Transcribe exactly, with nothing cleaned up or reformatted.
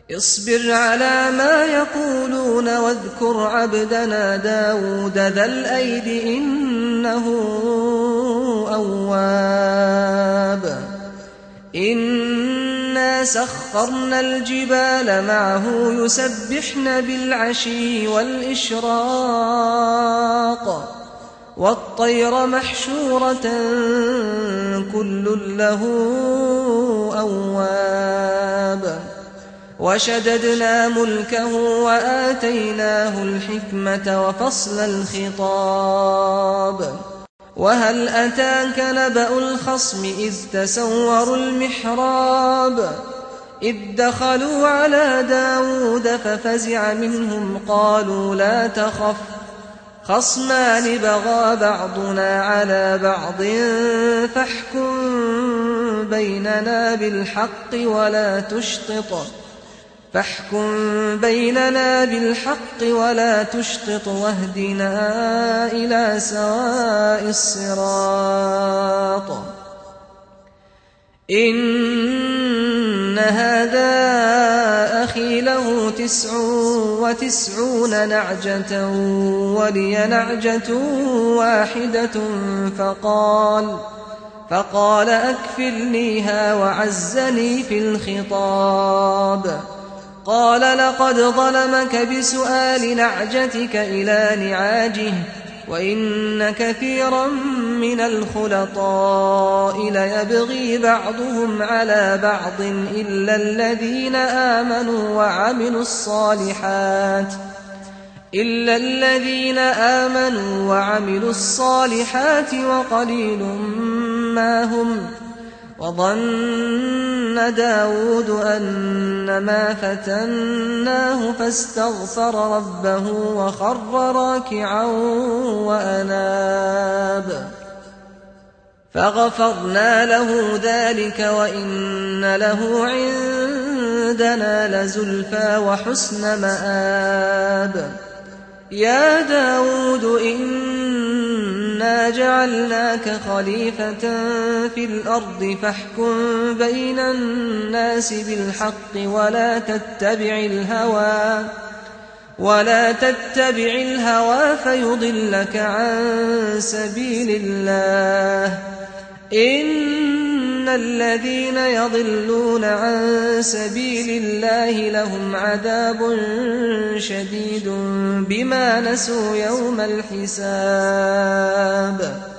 اصبر على ما يقولون واذكر عبدنا داود ذا الأيد إنه أواب إنا سخرنا الجبال معه يسبحن بالعشي والإشراق والطير محشورة كل له أواب وشددنا ملكه وآتيناه الحكمة وفصل الخطاب وهل أتاك نبأ الخصم إذ تسوروا المحراب إذ دخلوا على داود ففزع منهم قالوا لا تخف خصمان بغى بعضنا على بعض فاحكم بيننا بالحق ولا تشطط فاحكم بيننا بالحق ولا تشطط واهدنا إلى سواء الصراط إن هذا أخي له تسع وتسعون نعجة ولي نعجة واحدة فقال فقال أكفلنيها وعزني في الخطاب قال لقد ظلمك بسؤال نعجتك إلى نعاجه وإن كثيرا من الخلطاء ليبغي بعضهم على بعض إلا الذين آمنوا وعملوا الصالحات إلا الذين آمنوا وعملوا الصالحات وقليل ما هم وظن داود أنما فتناه فاستغفر ربه وخر راكعا وأناب فغفرنا له ذلك وإن له عندنا لزلفى وحسن مآب يا داود إنا جعلناك خليفة في الأرض فاحكم بين الناس بالحق ولا تتبع الهوى ولا تتبع الهوى فيضلك عن سبيل الله إن الذين يضلون عن سبيل الله لهم عذاب شديد بما نسوا يوم الحساب